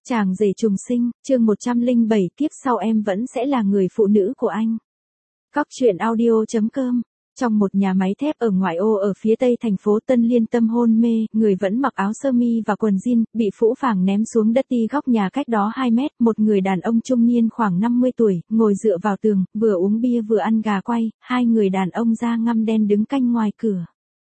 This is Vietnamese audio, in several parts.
Chàng rể trùng sinh, chương 107 kiếp sau em vẫn sẽ là người phụ nữ của anh. Cóc truyện audio.com. Trong một nhà máy thép ở ngoại ô ở phía tây thành phố Tân Liên Tâm hôn mê, người vẫn mặc áo sơ mi và quần jean, bị phũ phàng ném xuống đất ti góc nhà cách đó 2 mét. Một người đàn ông trung niên khoảng 50 tuổi, ngồi dựa vào tường, vừa uống bia vừa ăn gà quay. Hai người đàn ông da ngăm đen đứng canh ngoài cửa.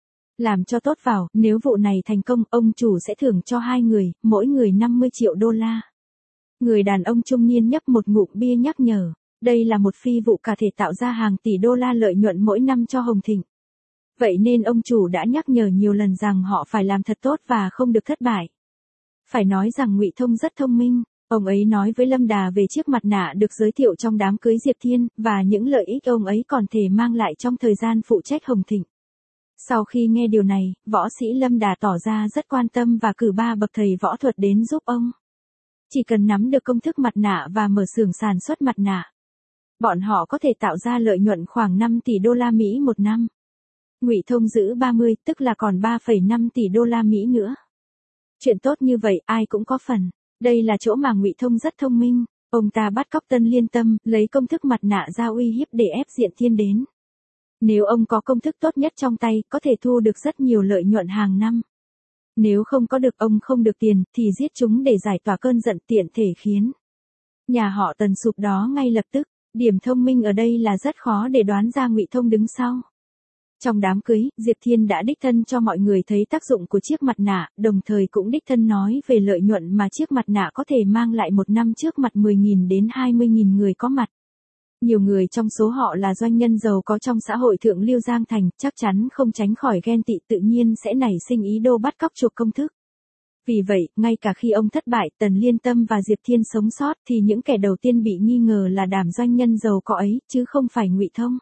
Làm cho tốt vào, nếu vụ này thành công, ông chủ sẽ thưởng cho hai người, mỗi người 50 triệu đô la. Người đàn ông trung niên nhấp một ngụm bia nhắc nhở. Đây là một phi vụ cả thể tạo ra hàng tỷ đô la lợi nhuận mỗi năm cho Hồng Thịnh. Vậy nên ông chủ đã nhắc nhở nhiều lần rằng họ phải làm thật tốt và không được thất bại. Phải nói rằng Ngụy Thông rất thông minh. Ông ấy nói với Lâm Đà về chiếc mặt nạ được giới thiệu trong đám cưới Diệp Thiên, và những lợi ích ông ấy còn thể mang lại trong thời gian phụ trách Hồng Thịnh. Sau khi nghe điều này, võ sĩ Lâm Đà tỏ ra rất quan tâm và cử 3 bậc thầy võ thuật đến giúp ông. Chỉ cần nắm được công thức mặt nạ và mở xưởng sản xuất mặt nạ, bọn họ có thể tạo ra lợi nhuận khoảng 5 tỷ đô la Mỹ một năm. Ngụy Thông giữ 30, tức là còn 3,5 tỷ đô la Mỹ nữa. Chuyện tốt như vậy ai cũng có phần. Đây là chỗ mà Ngụy Thông rất thông minh. Ông ta bắt cóc Tân Liên Tâm, lấy công thức mặt nạ ra uy hiếp để ép Diệp Thiên đến. Nếu ông có công thức tốt nhất trong tay, có thể thu được rất nhiều lợi nhuận hàng năm. Nếu không có được, ông không được tiền, thì giết chúng để giải tỏa cơn giận, tiện thể khiến nhà họ Tần sụp đó ngay lập tức. Điểm thông minh ở đây là rất khó để đoán ra Ngụy Thông đứng sau. Trong đám cưới, Diệp Thiên đã đích thân cho mọi người thấy tác dụng của chiếc mặt nạ, đồng thời cũng đích thân nói về lợi nhuận mà chiếc mặt nạ có thể mang lại một năm trước mặt 10.000 đến 20.000 người có mặt. Nhiều người trong số họ là doanh nhân giàu có trong xã hội thượng lưu Giang Thành, chắc chắn không tránh khỏi ghen tị, tự nhiên sẽ nảy sinh ý đồ bắt cóc chuộc công thức. Vì vậy, ngay cả khi ông thất bại, Tần Liên Tâm và Diệp Thiên sống sót, thì những kẻ đầu tiên bị nghi ngờ là đám doanh nhân giàu có ấy, chứ không phải Ngụy Thông.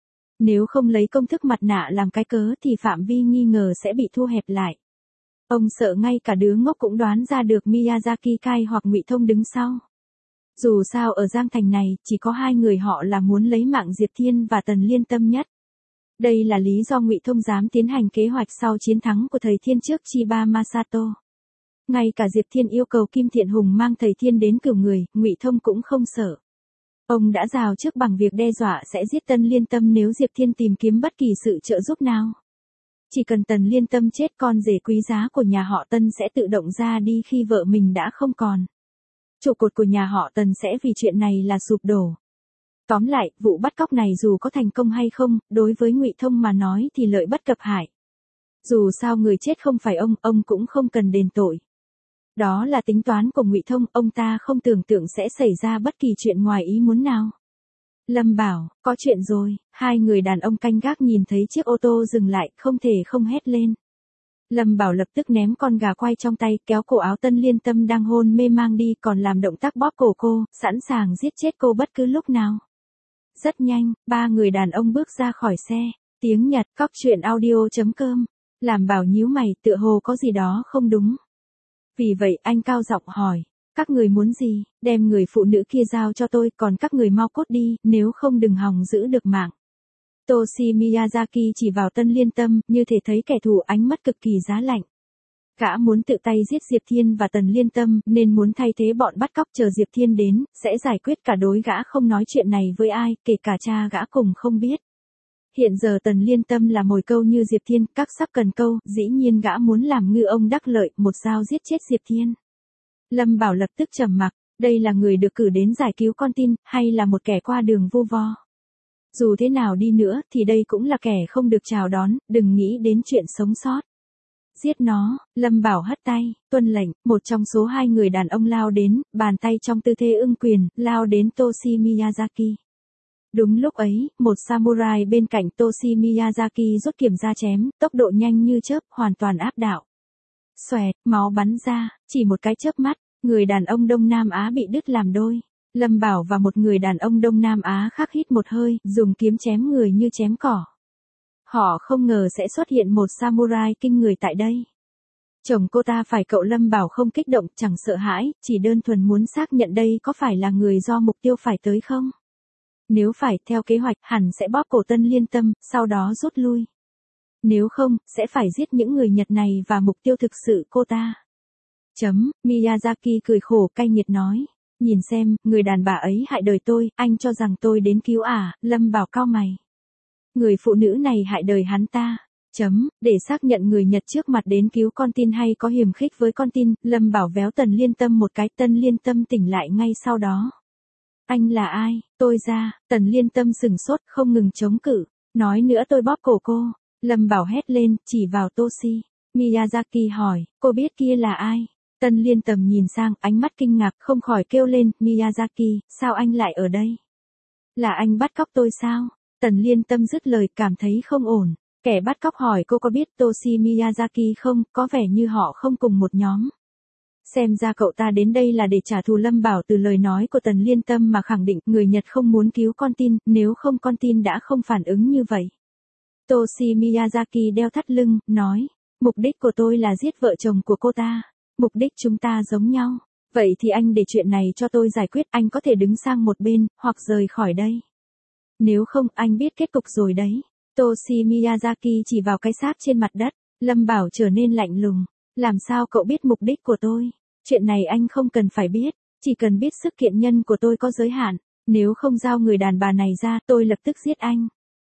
Nếu không lấy công thức mặt nạ làm cái cớ thì phạm vi nghi ngờ sẽ bị thu hẹp lại. Ông sợ ngay cả đứa ngốc cũng đoán ra được Miyazaki Kai hoặc Ngụy Thông đứng sau. Dù sao ở Giang Thành này, chỉ có hai người họ là muốn lấy mạng Diệp Thiên và Tần Liên Tâm nhất. Đây là lý do Ngụy Thông dám tiến hành kế hoạch sau chiến thắng của thầy Thiên trước Chiba Masato. Ngay cả Diệp Thiên yêu cầu Kim Thiện Hùng mang thầy Thiên đến cửu người, Ngụy Thông cũng không sợ. Ông đã rào trước bằng việc đe dọa sẽ giết Tân Liên Tâm nếu Diệp Thiên tìm kiếm bất kỳ sự trợ giúp nào. Chỉ cần Tần Liên Tâm chết, con rể quý giá của nhà họ Tân sẽ tự động ra đi khi vợ mình đã không còn. Trụ cột của nhà họ Tần sẽ vì chuyện này là sụp đổ. Tóm lại, vụ bắt cóc này dù có thành công hay không, đối với Ngụy Thông mà nói thì lợi bất cập hại. Dù sao người chết không phải ông cũng không cần đền tội. Đó là tính toán của Ngụy Thông, ông ta không tưởng tượng sẽ xảy ra bất kỳ chuyện ngoài ý muốn nào. Lâm bảo, có chuyện rồi. Hai người đàn ông canh gác nhìn thấy chiếc ô tô dừng lại, không thể không hét lên. Lâm bảo lập tức ném con gà quay trong tay, kéo cổ áo Tân Liên Tâm đang hôn mê mang đi, còn làm động tác bóp cổ cô, sẵn sàng giết chết cô bất cứ lúc nào. Rất nhanh, ba người đàn ông bước ra khỏi xe. Tiếng Nhật, cóc truyện audio.com. Làm bảo nhíu mày, tựa hồ có gì đó không đúng. Vì vậy anh cao giọng hỏi, các người muốn gì? Đem người phụ nữ kia giao cho tôi, còn các người mau cút đi, nếu không đừng hòng giữ được mạng. Toshi Miyazaki chỉ vào Tân Liên Tâm, như thể thấy kẻ thù, ánh mắt cực kỳ giá lạnh. Gã muốn tự tay giết Diệp Thiên và Tần Liên Tâm, nên muốn thay thế bọn bắt cóc, chờ Diệp Thiên đến, sẽ giải quyết cả đôi. Gã không nói chuyện này với ai, kể cả cha gã cùng không biết. Hiện giờ Tần Liên Tâm là mồi câu như Diệp Thiên, các sắp cần câu, dĩ nhiên gã muốn làm ngư ông đắc lợi, một dao giết chết Diệp Thiên. Lâm bảo lập tức trầm mặc, đây là người được cử đến giải cứu con tin, hay là một kẻ qua đường vu vơ? Dù thế nào đi nữa, thì đây cũng là kẻ không được chào đón, đừng nghĩ đến chuyện sống sót. Giết nó. Lâm bảo hất tay, tuân lệnh, một trong số hai người đàn ông lao đến, bàn tay trong tư thế ưng quyền, lao đến Toshi Miyazaki. Đúng lúc ấy, một samurai bên cạnh Toshi Miyazaki rút kiếm ra chém, tốc độ nhanh như chớp, hoàn toàn áp đảo. Xoẹt, máu bắn ra, chỉ một cái chớp mắt, người đàn ông Đông Nam Á bị đứt làm đôi. Lâm bảo và một người đàn ông Đông Nam Á khác hít một hơi, dùng kiếm chém người như chém cỏ. Họ không ngờ sẽ xuất hiện một samurai kinh người tại đây. Chồng cô ta phải, cậu Lâm bảo không kích động, chẳng sợ hãi, chỉ đơn thuần muốn xác nhận đây có phải là người do mục tiêu phải tới không. Nếu phải, theo kế hoạch, hẳn sẽ bóp cổ Tân Liên Tâm, sau đó rút lui. Nếu không, sẽ phải giết những người Nhật này và mục tiêu thực sự cô ta. Miyazaki cười khổ cay nghiệt nói. Nhìn xem, người đàn bà ấy hại đời tôi, anh cho rằng tôi đến cứu à, Lâm Bảo cau mày. Người phụ nữ này hại đời hắn ta. Để xác nhận người Nhật trước mặt đến cứu con tin hay có hiềm khích với con tin, Lâm Bảo véo Tần Liên Tâm một cái, Tần Liên Tâm tỉnh lại ngay sau đó. Anh là ai? Tôi ra, Tần Liên Tâm sừng sốt, không ngừng chống cự. Nói nữa tôi bóp cổ cô. Lâm Bảo hét lên, chỉ vào Toshi. Miyazaki hỏi, cô biết kia là ai? Tần Liên Tâm nhìn sang, ánh mắt kinh ngạc, không khỏi kêu lên, Miyazaki, sao anh lại ở đây? Là anh bắt cóc tôi sao? Tần Liên Tâm dứt lời, cảm thấy không ổn. Kẻ bắt cóc hỏi cô có biết Toshi Miyazaki không, có vẻ như họ không cùng một nhóm. Xem ra cậu ta đến đây là để trả thù. Lâm Bảo từ lời nói của Tần Liên Tâm mà khẳng định người Nhật không muốn cứu con tin, nếu không con tin đã không phản ứng như vậy. Toshi Miyazaki đeo thắt lưng, nói, mục đích của tôi là giết vợ chồng của cô ta. Mục đích chúng ta giống nhau. Vậy thì anh để chuyện này cho tôi giải quyết, anh có thể đứng sang một bên, hoặc rời khỏi đây. Nếu không, anh biết kết cục rồi đấy. Toshi Miyazaki chỉ vào cái xác trên mặt đất. Lâm Bảo trở nên lạnh lùng. Làm sao cậu biết mục đích của tôi? Chuyện này anh không cần phải biết. Chỉ cần biết sức kiện nhân của tôi có giới hạn. Nếu không giao người đàn bà này ra, tôi lập tức giết anh.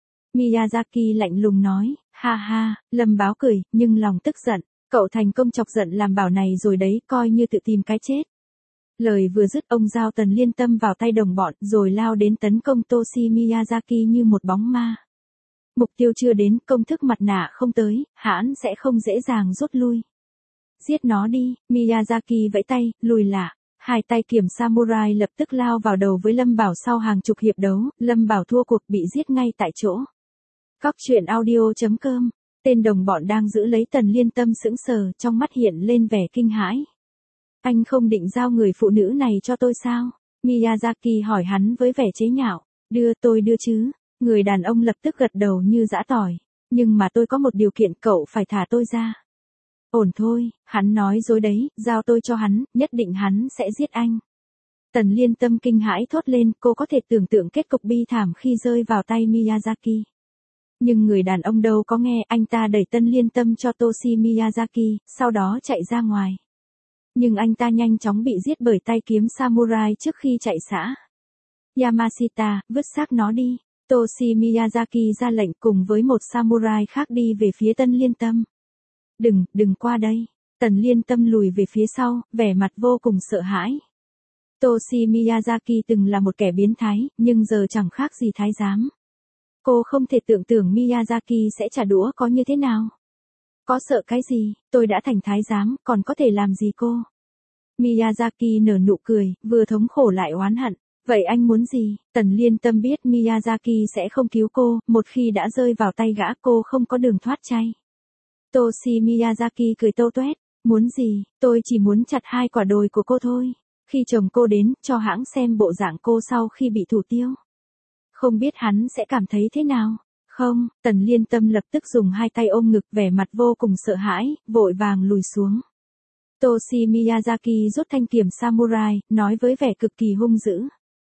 Miyazaki lạnh lùng nói. Ha ha, Lâm Bảo cười, nhưng lòng tức giận. Cậu thành công chọc giận làm Bảo này rồi đấy, coi như tự tìm cái chết. Lời vừa dứt, ông giao Tần Liên Tâm vào tay đồng bọn, rồi lao đến tấn công Toshi Miyazaki như một bóng ma. Mục tiêu chưa đến, công thức mặt nạ không tới, hãn sẽ không dễ dàng rút lui. Giết nó đi, Miyazaki vẫy tay, lùi lại. Hai tay kiểm samurai lập tức lao vào đầu với Lâm Bảo. Sau hàng chục hiệp đấu, Lâm Bảo thua cuộc, bị giết ngay tại chỗ. Cóc truyện audio.com. Tên đồng bọn đang giữ lấy Tần Liên Tâm sững sờ, trong mắt hiện lên vẻ kinh hãi. Anh không định giao người phụ nữ này cho tôi sao? Miyazaki hỏi hắn với vẻ chế nhạo. Tôi đưa chứ. Người đàn ông lập tức gật đầu như giã tỏi. Nhưng mà tôi có một điều kiện, cậu phải thả tôi ra. Ổn thôi, hắn nói dối đấy, giao tôi cho hắn, nhất định hắn sẽ giết anh. Tần Liên Tâm kinh hãi thốt lên, cô có thể tưởng tượng kết cục bi thảm khi rơi vào tay Miyazaki. Nhưng người đàn ông đâu có nghe, anh ta đẩy Tần Liên Tâm cho Toshi Miyazaki, sau đó chạy ra ngoài. Nhưng anh ta nhanh chóng bị giết bởi tay kiếm samurai trước khi chạy xã. Yamashita, vứt xác nó đi. Toshi Miyazaki ra lệnh cùng với một samurai khác đi về phía Tần Liên Tâm. Đừng qua đây. Tần Liên Tâm lùi về phía sau, vẻ mặt vô cùng sợ hãi. Toshi Miyazaki từng là một kẻ biến thái, nhưng giờ chẳng khác gì thái giám. Cô không thể tưởng tượng Miyazaki sẽ trả đũa có như thế nào. Có sợ cái gì, tôi đã thành thái giám, còn có thể làm gì cô? Miyazaki nở nụ cười, vừa thống khổ lại oán hận. Vậy anh muốn gì? Tần Liên Tâm biết Miyazaki sẽ không cứu cô, một khi đã rơi vào tay gã cô không có đường thoát chay. Toshi Miyazaki cười tâu tuét. Muốn gì? Tôi chỉ muốn chặt hai quả đồi của cô thôi. Khi chồng cô đến, cho hãng xem bộ dạng cô sau khi bị thủ tiêu. Không biết hắn sẽ cảm thấy thế nào? Không, Tần Liên Tâm lập tức dùng hai tay ôm ngực, vẻ mặt vô cùng sợ hãi, vội vàng lùi xuống. Toshi Miyazaki rút thanh kiếm samurai, nói với vẻ cực kỳ hung dữ.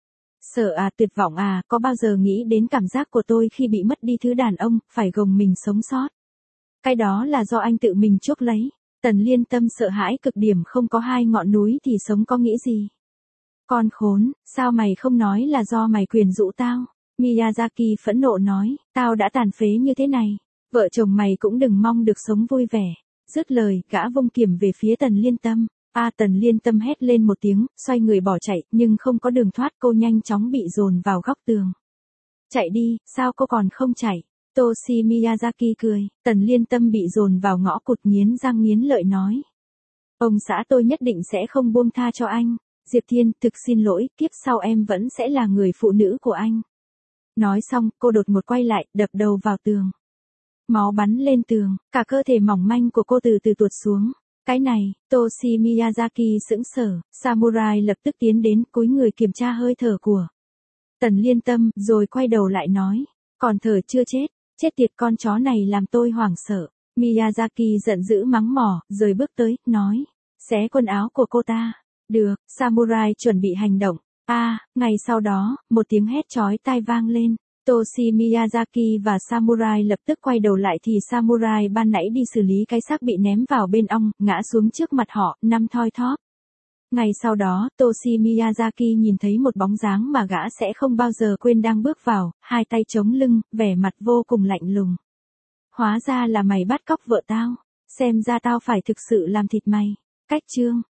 Sợ à, tuyệt vọng à, có bao giờ nghĩ đến cảm giác của tôi khi bị mất đi thứ đàn ông, phải gồng mình sống sót. Cái đó là do anh tự mình chuốc lấy. Tần Liên Tâm sợ hãi cực điểm, không có hai ngọn núi thì sống có nghĩ gì. Con khốn, sao mày không nói là do mày quyến rũ tao? Miyazaki phẫn nộ nói, tao đã tàn phế như thế này. Vợ chồng mày cũng đừng mong được sống vui vẻ. Dứt lời, gã vung kiếm về phía Tần Liên Tâm. Tần Liên Tâm hét lên một tiếng, xoay người bỏ chạy, nhưng không có đường thoát, cô nhanh chóng bị dồn vào góc tường. Chạy đi, sao cô còn không chạy? Toshi Miyazaki cười, Tần Liên Tâm bị dồn vào ngõ cụt, nghiến răng nghiến lợi nói. Ông xã tôi nhất định sẽ không buông tha cho anh. Diệp Thiên, thực xin lỗi, kiếp sau em vẫn sẽ là người phụ nữ của anh. Nói xong, cô đột ngột quay lại, đập đầu vào tường. Máu bắn lên tường, cả cơ thể mỏng manh của cô từ từ tuột xuống. Cái này, Toshi Miyazaki sững sờ, samurai lập tức tiến đến, cúi người kiểm tra hơi thở của Tần Liên Tâm, rồi quay đầu lại nói. Còn thở chưa chết, chết tiệt, con chó này làm tôi hoảng sợ. Miyazaki giận dữ mắng mỏ, rồi bước tới, nói. Xé quần áo của cô ta. Được, samurai chuẩn bị hành động. Ngay sau đó, một tiếng hét chói tai vang lên. Toshi Miyazaki và Samurai lập tức quay đầu lại thì Samurai ban nãy đi xử lý cái xác bị ném vào bên ong, ngã xuống trước mặt họ, năm thoi thóp. Ngày sau đó, Toshi Miyazaki nhìn thấy một bóng dáng mà gã sẽ không bao giờ quên đang bước vào, hai tay chống lưng, vẻ mặt vô cùng lạnh lùng. Hóa ra là mày bắt cóc vợ tao, xem ra tao phải thực sự làm thịt mày. Cách chương